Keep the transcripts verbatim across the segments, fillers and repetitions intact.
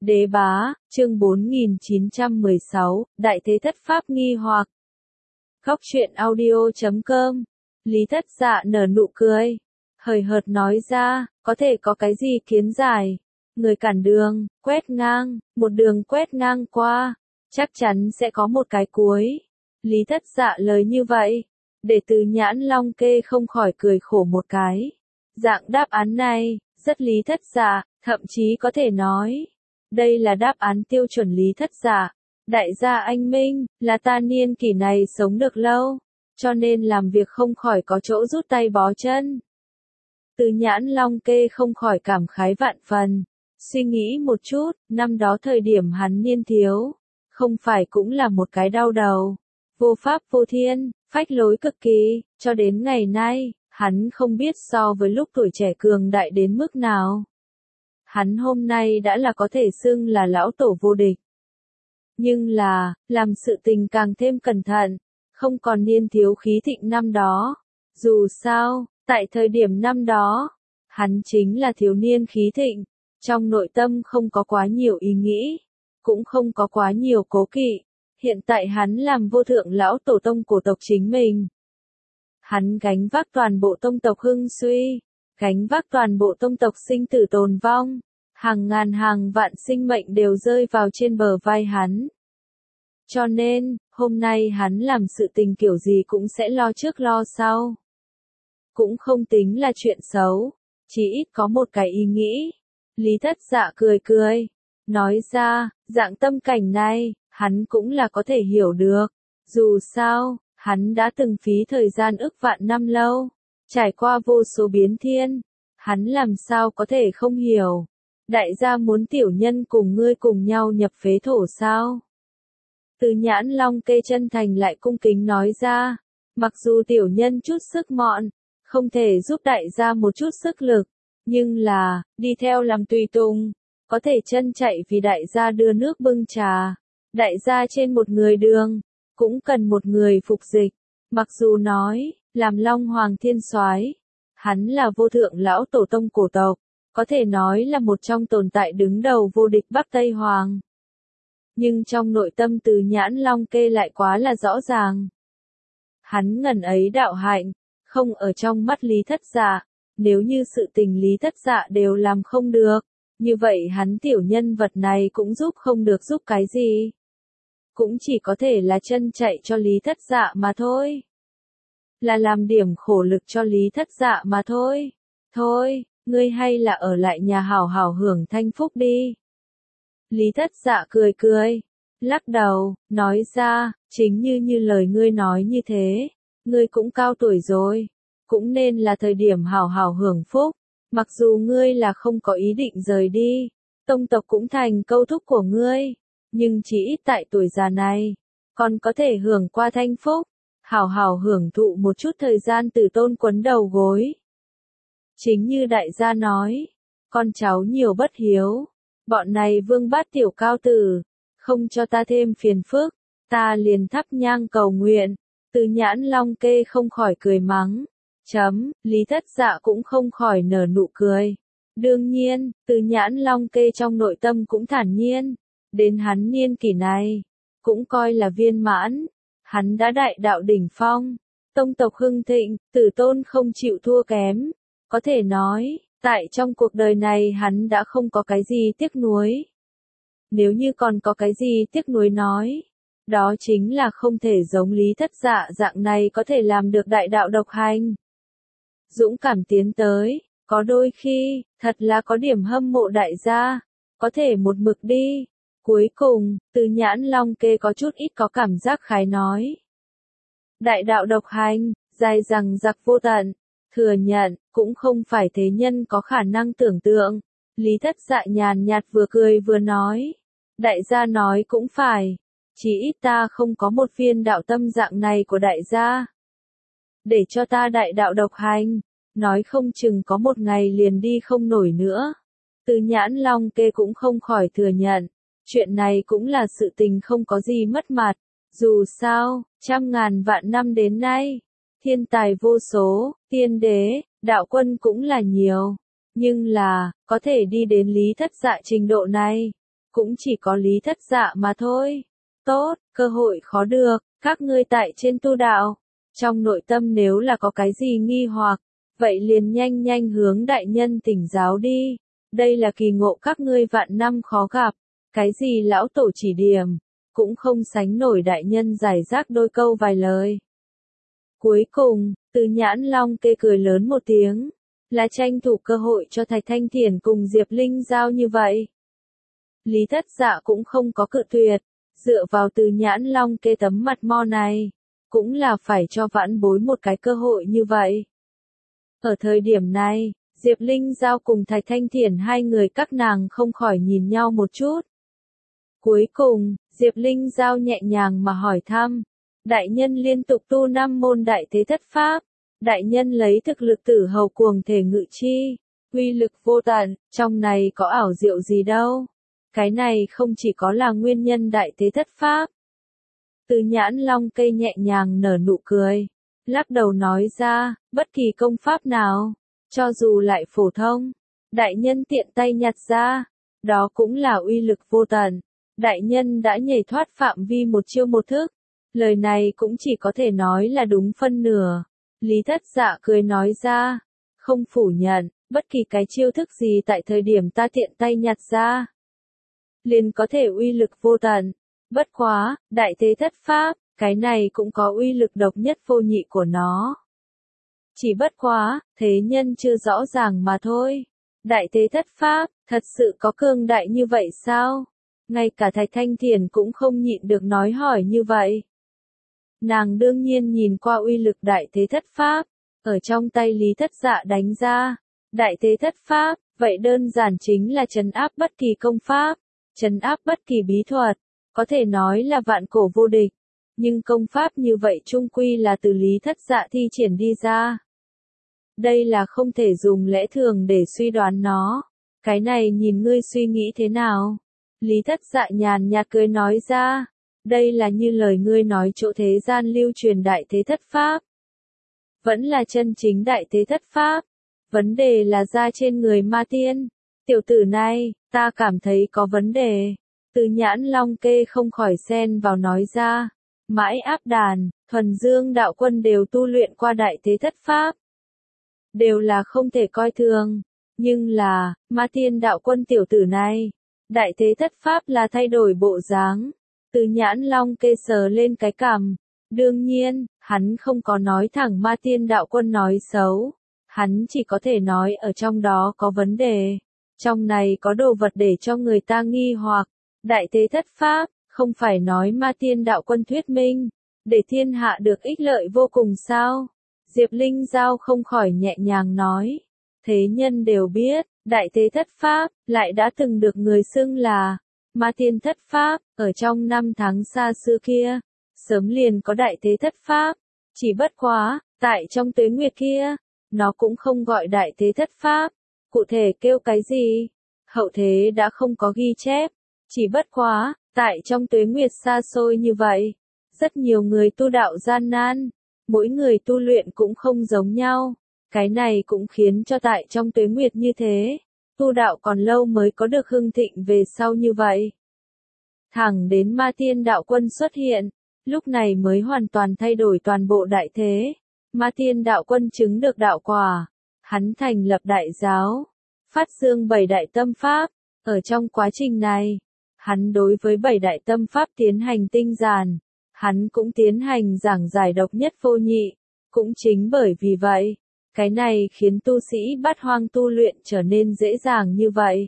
Đế bá, chương bốn nghìn chín trăm mười sáu, Đại thế thất pháp nghi hoặc. Góc truyện audio chấm com. Lý Thất Dạ nở nụ cười, hời hợt nói ra, có thể có cái gì kiến giải. Người cản đường, quét ngang, một đường quét ngang qua, chắc chắn sẽ có một cái cuối. Lý Thất Dạ lời như vậy, để Từ Nhãn Long Kê không khỏi cười khổ một cái. Dạng đáp án này, rất Lý Thất Dạ, thậm chí có thể nói, đây là đáp án tiêu chuẩn Lý Thất Dạ. Đại gia anh Minh, là ta niên kỷ này sống được lâu, cho nên làm việc không khỏi có chỗ rút tay bó chân. Từ Nhãn Long Kê không khỏi cảm khái vạn phần, suy nghĩ một chút, năm đó thời điểm hắn niên thiếu, không phải cũng là một cái đau đầu, vô pháp vô thiên, phách lối cực kỳ, cho đến ngày nay, hắn không biết so với lúc tuổi trẻ cường đại đến mức nào. Hắn hôm nay đã là có thể xưng là lão tổ vô địch. Nhưng là, làm sự tình càng thêm cẩn thận, không còn niên thiếu khí thịnh năm đó. Dù sao, tại thời điểm năm đó, hắn chính là thiếu niên khí thịnh, trong nội tâm không có quá nhiều ý nghĩ, cũng không có quá nhiều cố kỵ. Hiện tại hắn làm vô thượng lão tổ tông cổ tộc chính mình. Hắn gánh vác toàn bộ tông tộc hưng suy, gánh vác toàn bộ tông tộc sinh tử tồn vong, hàng ngàn hàng vạn sinh mệnh đều rơi vào trên bờ vai hắn. Cho nên, hôm nay hắn làm sự tình kiểu gì cũng sẽ lo trước lo sau. Cũng không tính là chuyện xấu, chỉ ít có một cái ý nghĩ. Lý Thất Dạ cười cười, nói ra, dạng tâm cảnh này, hắn cũng là có thể hiểu được. Dù sao, hắn đã từng phí thời gian ức vạn năm lâu, trải qua vô số biến thiên, hắn làm sao có thể không hiểu. Đại gia muốn tiểu nhân cùng ngươi cùng nhau nhập phế thổ sao? Từ Nhãn Long Kê chân thành lại cung kính nói ra, mặc dù tiểu nhân chút sức mọn, không thể giúp đại gia một chút sức lực, nhưng là, đi theo làm tùy tùng, có thể chân chạy vì đại gia đưa nước bưng trà. Đại gia trên một người đường, cũng cần một người phục dịch. Mặc dù nói, làm Long Hoàng Thiên Soái, hắn là vô thượng lão tổ tông cổ tộc, có thể nói là một trong tồn tại đứng đầu vô địch Bắc Tây Hoàng. Nhưng trong nội tâm Từ Nhãn Long Kê lại quá là rõ ràng. Hắn ngần ấy đạo hạnh, không ở trong mắt Lý Thất Dạ, nếu như sự tình Lý Thất Dạ đều làm không được, như vậy hắn tiểu nhân vật này cũng giúp không được giúp cái gì. Cũng chỉ có thể là chân chạy cho Lý Thất Dạ mà thôi. Là làm điểm khổ lực cho Lý Thất Dạ mà thôi. Thôi, ngươi hay là ở lại nhà hảo hảo hưởng thanh phúc đi. Lý Thất Dạ cười cười, lắc đầu, nói ra, chính như như lời ngươi nói như thế, ngươi cũng cao tuổi rồi, cũng nên là thời điểm hảo hảo hưởng phúc, mặc dù ngươi là không có ý định rời đi, tông tộc cũng thành câu thúc của ngươi, nhưng chỉ ít tại tuổi già này, còn có thể hưởng qua thanh phúc, hảo hảo hưởng thụ một chút thời gian từ tôn quấn đầu gối. Chính như đại gia nói, con cháu nhiều bất hiếu, bọn này vương bát tiểu cao tử, không cho ta thêm phiền phức, ta liền thắp nhang cầu nguyện. Từ Nhãn Long Kê không khỏi cười mắng, chấm, Lý Thất Dạ cũng không khỏi nở nụ cười. Đương nhiên, Từ Nhãn Long Kê trong nội tâm cũng thản nhiên, đến hắn niên kỷ này, cũng coi là viên mãn, hắn đã đại đạo đỉnh phong, tông tộc hưng thịnh, tử tôn không chịu thua kém, có thể nói, tại trong cuộc đời này hắn đã không có cái gì tiếc nuối. Nếu như còn có cái gì tiếc nuối nói, đó chính là không thể giống Lý Thất Dạ dạng này có thể làm được đại đạo độc hành. Dũng cảm tiến tới, có đôi khi, thật là có điểm hâm mộ đại gia, có thể một mực đi. Cuối cùng, Từ Nhãn Long Kê có chút ít có cảm giác khái nói. Đại đạo độc hành, dài dằng dặc vô tận, thừa nhận, cũng không phải thế nhân có khả năng tưởng tượng. Lý Thất Dạ nhàn nhạt vừa cười vừa nói. Đại gia nói cũng phải, chỉ ít ta không có một viên đạo tâm dạng này của đại gia. Để cho ta đại đạo độc hành, nói không chừng có một ngày liền đi không nổi nữa. Từ Nhãn Long Kê cũng không khỏi thừa nhận. Chuyện này cũng là sự tình không có gì mất mặt, dù sao, trăm ngàn vạn năm đến nay, thiên tài vô số, tiên đế, đạo quân cũng là nhiều, nhưng là, có thể đi đến Lý Thất Dạ trình độ này, cũng chỉ có Lý Thất Dạ mà thôi. Tốt, cơ hội khó được, các ngươi tại trên tu đạo. Trong nội tâm nếu là có cái gì nghi hoặc, vậy liền nhanh nhanh hướng đại nhân thỉnh giáo đi. Đây là kỳ ngộ các ngươi vạn năm khó gặp, cái gì lão tổ chỉ điểm, cũng không sánh nổi đại nhân giải rác đôi câu vài lời. Cuối cùng, Từ Nhãn Long kê cười lớn một tiếng, là tranh thủ cơ hội cho Thạch Thanh Thiển cùng Diệp Linh giao như vậy. Lý Thất Dạ cũng không có cự tuyệt, dựa vào Từ Nhãn Long kê tấm mặt mo này, cũng là phải cho vãn bối một cái cơ hội như vậy. Ở thời điểm này, Diệp Linh giao cùng Thạch Thanh Thiển hai người các nàng không khỏi nhìn nhau một chút. Cuối cùng, Diệp Linh giao nhẹ nhàng mà hỏi thăm, đại nhân liên tục tu năm môn đại thế thất pháp, đại nhân lấy thực lực tử hầu cuồng thể ngự chi, uy lực vô tận, trong này có ảo diệu gì đâu. Cái này không chỉ có là nguyên nhân đại thế thất pháp. Từ Nhãn Long cây nhẹ nhàng nở nụ cười, lắc đầu nói ra, bất kỳ công pháp nào, cho dù lại phổ thông, đại nhân tiện tay nhặt ra, đó cũng là uy lực vô tận. Đại nhân đã nhảy thoát phạm vi một chiêu một thức. Lời này cũng chỉ có thể nói là đúng phân nửa. Lý Thất Dạ cười nói ra, không phủ nhận, bất kỳ cái chiêu thức gì tại thời điểm ta tiện tay nhặt ra, liền có thể uy lực vô tận. Bất quá, đại thế thất pháp, cái này cũng có uy lực độc nhất vô nhị của nó. Chỉ bất quá, thế nhân chưa rõ ràng mà thôi. Đại thế thất pháp, thật sự có cường đại như vậy sao? Ngay cả Thạch Thanh Thiển cũng không nhịn được nói hỏi như vậy. Nàng đương nhiên nhìn qua uy lực đại thế thất pháp, ở trong tay Lý Thất Dạ đánh ra. Đại thế thất pháp, vậy đơn giản chính là trấn áp bất kỳ công pháp, trấn áp bất kỳ bí thuật, có thể nói là vạn cổ vô địch. Nhưng công pháp như vậy chung quy là từ Lý Thất Dạ thi triển đi ra. Đây là không thể dùng lẽ thường để suy đoán nó. Cái này nhìn ngươi suy nghĩ thế nào? Lý Thất Dạ nhàn nhạt cười nói ra, đây là như lời ngươi nói chỗ thế gian lưu truyền đại thế thất pháp. Vẫn là chân chính đại thế thất pháp. Vấn đề là ra trên người ma tiên. Tiểu tử này, ta cảm thấy có vấn đề. Từ Nhãn Long kê không khỏi xen vào nói ra. Mãi Áp Đàn, Thuần Dương đạo quân đều tu luyện qua đại thế thất pháp. Đều là không thể coi thường. Nhưng là, ma tiên đạo quân tiểu tử này, đại thế thất pháp là thay đổi bộ dáng. Từ Nhãn Long kê sờ lên cái cằm. Đương nhiên, hắn không có nói thẳng ma tiên đạo quân nói xấu. Hắn chỉ có thể nói ở trong đó có vấn đề. Trong này có đồ vật để cho người ta nghi hoặc. Đại thế thất pháp, không phải nói ma tiên đạo quân thuyết minh, để thiên hạ được ích lợi vô cùng sao? Diệp Linh Giao không khỏi nhẹ nhàng nói. Thế nhân đều biết, đại thế thất pháp, lại đã từng được người xưng là ma tiên thất pháp, ở trong năm tháng xa xưa kia, sớm liền có đại thế thất pháp. Chỉ bất quá, tại trong tuế nguyệt kia, nó cũng không gọi đại thế thất pháp. Cụ thể kêu cái gì? Hậu thế đã không có ghi chép. Chỉ bất quá, tại trong tuế nguyệt xa xôi như vậy, rất nhiều người tu đạo gian nan, mỗi người tu luyện cũng không giống nhau. Cái này cũng khiến cho tại trong tuế nguyệt như thế, tu đạo còn lâu mới có được hưng thịnh về sau như vậy. Thẳng đến ma tiên đạo quân xuất hiện, lúc này mới hoàn toàn thay đổi toàn bộ đại thế. Ma tiên đạo quân chứng được đạo quả, hắn thành lập đại giáo, phát dương bảy đại tâm pháp. Ở trong quá trình này, hắn đối với bảy đại tâm pháp tiến hành tinh giản, hắn cũng tiến hành giảng giải độc nhất vô nhị. Cũng chính bởi vì vậy, cái này khiến tu sĩ bát hoang tu luyện trở nên dễ dàng như vậy.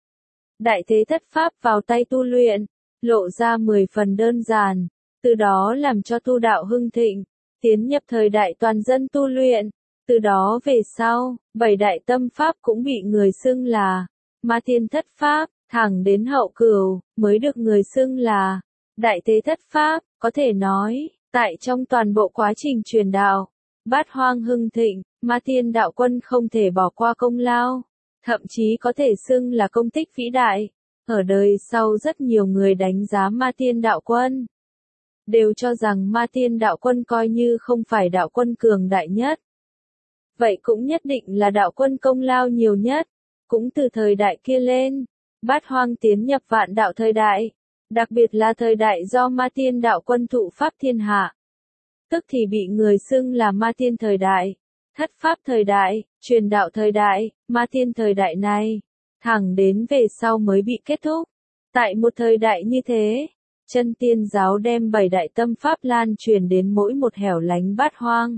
Đại thế thất pháp vào tay tu luyện, lộ ra mười phần đơn giản, từ đó làm cho tu đạo hưng thịnh, tiến nhập thời đại toàn dân tu luyện. Từ đó về sau, bảy đại tâm pháp cũng bị người xưng là ma tiên thất pháp, thẳng đến hậu cửu, mới được người xưng là đại thế thất pháp. Có thể nói, tại trong toàn bộ quá trình truyền đạo, bát hoang hưng thịnh, ma tiên đạo quân không thể bỏ qua công lao, thậm chí có thể xưng là công tích vĩ đại. Ở đời sau rất nhiều người đánh giá ma tiên đạo quân, đều cho rằng ma tiên đạo quân coi như không phải đạo quân cường đại nhất, vậy cũng nhất định là đạo quân công lao nhiều nhất. Cũng từ thời đại kia lên, Bát Hoang tiến nhập vạn đạo thời đại, đặc biệt là thời đại do Ma Tiên đạo quân thụ pháp thiên hạ. Tức thì bị người xưng là Ma Tiên thời đại, thất pháp thời đại, truyền đạo thời đại, Ma Tiên thời đại này, thẳng đến về sau mới bị kết thúc. Tại một thời đại như thế, chân tiên giáo đem bảy đại tâm pháp lan truyền đến mỗi một hẻo lánh Bát Hoang.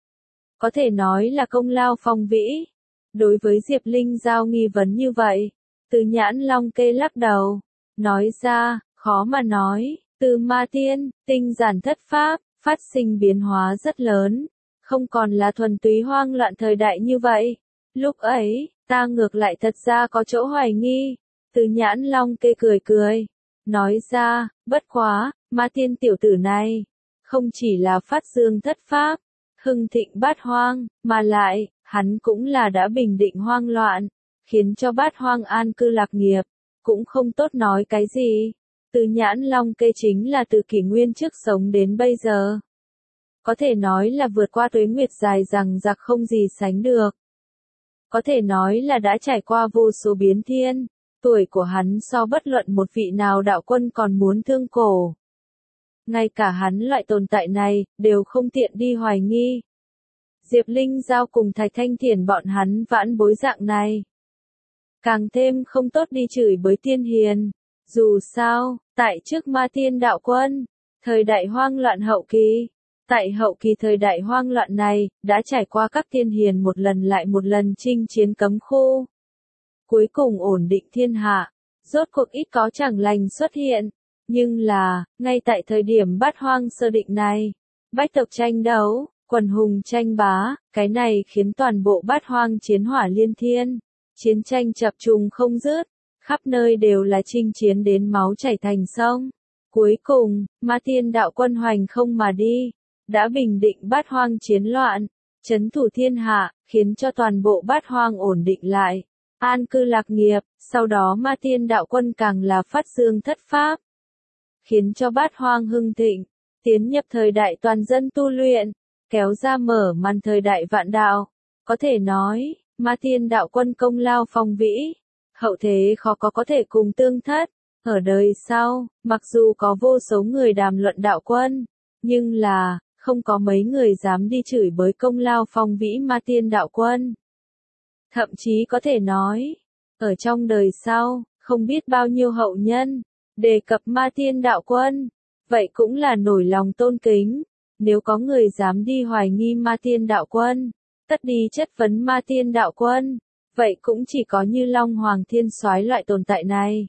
Có thể nói là công lao phong vĩ. Đối với Diệp Linh Giao nghi vấn như vậy, Từ Nhãn Long Kê lắc đầu, nói ra, khó mà nói, từ Ma Tiên, tinh giản thất pháp, phát sinh biến hóa rất lớn, không còn là thuần túy hoang loạn thời đại như vậy. Lúc ấy, ta ngược lại thật ra có chỗ hoài nghi. Từ Nhãn Long Kê cười cười, nói ra, bất quá, Ma Tiên tiểu tử này, không chỉ là phát dương thất pháp, hưng thịnh Bát Hoang, mà lại, hắn cũng là đã bình định hoang loạn, khiến cho Bát Hoang an cư lạc nghiệp, cũng không tốt nói cái gì. Từ Nhãn Long Kê chính là từ kỷ nguyên trước sống đến bây giờ. Có thể nói là vượt qua tuế nguyệt dài rằng giặc không gì sánh được. Có thể nói là đã trải qua vô số biến thiên, tuổi của hắn so bất luận một vị nào đạo quân còn muốn thương cổ. Ngay cả hắn loại tồn tại này, đều không tiện đi hoài nghi. Diệp Linh Giao cùng Thạch Thanh Thiền bọn hắn vãn bối dạng này. Càng thêm không tốt đi chửi bới tiên hiền. Dù sao, tại trước Ma Tiên đạo quân, thời đại hoang loạn hậu kỳ, tại hậu kỳ thời đại hoang loạn này, đã trải qua các tiên hiền một lần lại một lần chinh chiến cấm khu. Cuối cùng ổn định thiên hạ, rốt cuộc ít có chẳng lành xuất hiện. Nhưng là, ngay tại thời điểm Bát Hoang sơ định này, bách tộc tranh đấu, quần hùng tranh bá, cái này khiến toàn bộ Bát Hoang chiến hỏa liên thiên, chiến tranh chập trùng không dứt, khắp nơi đều là chinh chiến đến máu chảy thành sông. Cuối cùng, Ma Tiên đạo quân hoành không mà đi, đã bình định Bát Hoang chiến loạn, trấn thủ thiên hạ, khiến cho toàn bộ Bát Hoang ổn định lại, an cư lạc nghiệp. Sau đó Ma Tiên đạo quân càng là phát dương thất pháp, khiến cho Bát Hoang hưng thịnh, tiến nhập thời đại toàn dân tu luyện, kéo ra mở màn thời đại vạn đạo. Có thể nói, Ma Tiên đạo quân công lao phong vĩ, hậu thế khó có có thể cùng tương thất. Ở đời sau, mặc dù có vô số người đàm luận đạo quân, nhưng là, không có mấy người dám đi chửi bới công lao phong vĩ Ma Tiên đạo quân. Thậm chí có thể nói, ở trong đời sau, không biết bao nhiêu hậu nhân đề cập Ma Tiên đạo quân, vậy cũng là nổi lòng tôn kính. Nếu có người dám đi hoài nghi Ma Tiên đạo quân, tất đi chất vấn Ma Tiên đạo quân, vậy cũng chỉ có như Long Hoàng Thiên Soái loại tồn tại này.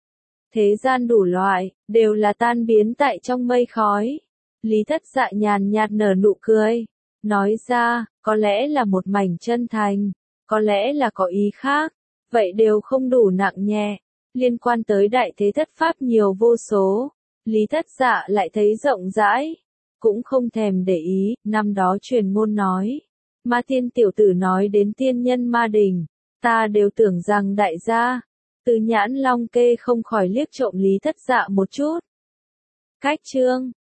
Thế gian đủ loại, đều là tan biến tại trong mây khói. Lý Thất Dạ nhàn nhạt nở nụ cười, nói ra, có lẽ là một mảnh chân thành, có lẽ là có ý khác, vậy đều không đủ nặng nhẹ. Liên quan tới đại thế thất pháp nhiều vô số, Lý Thất Dạ lại thấy rộng rãi, cũng không thèm để ý. Năm đó truyền ngôn nói, Ma Tiên tiểu tử nói đến tiên nhân Ma Đình, ta đều tưởng rằng đại gia. Từ Nhãn Long Kê không khỏi liếc trộm Lý Thất Dạ một chút. Cách chương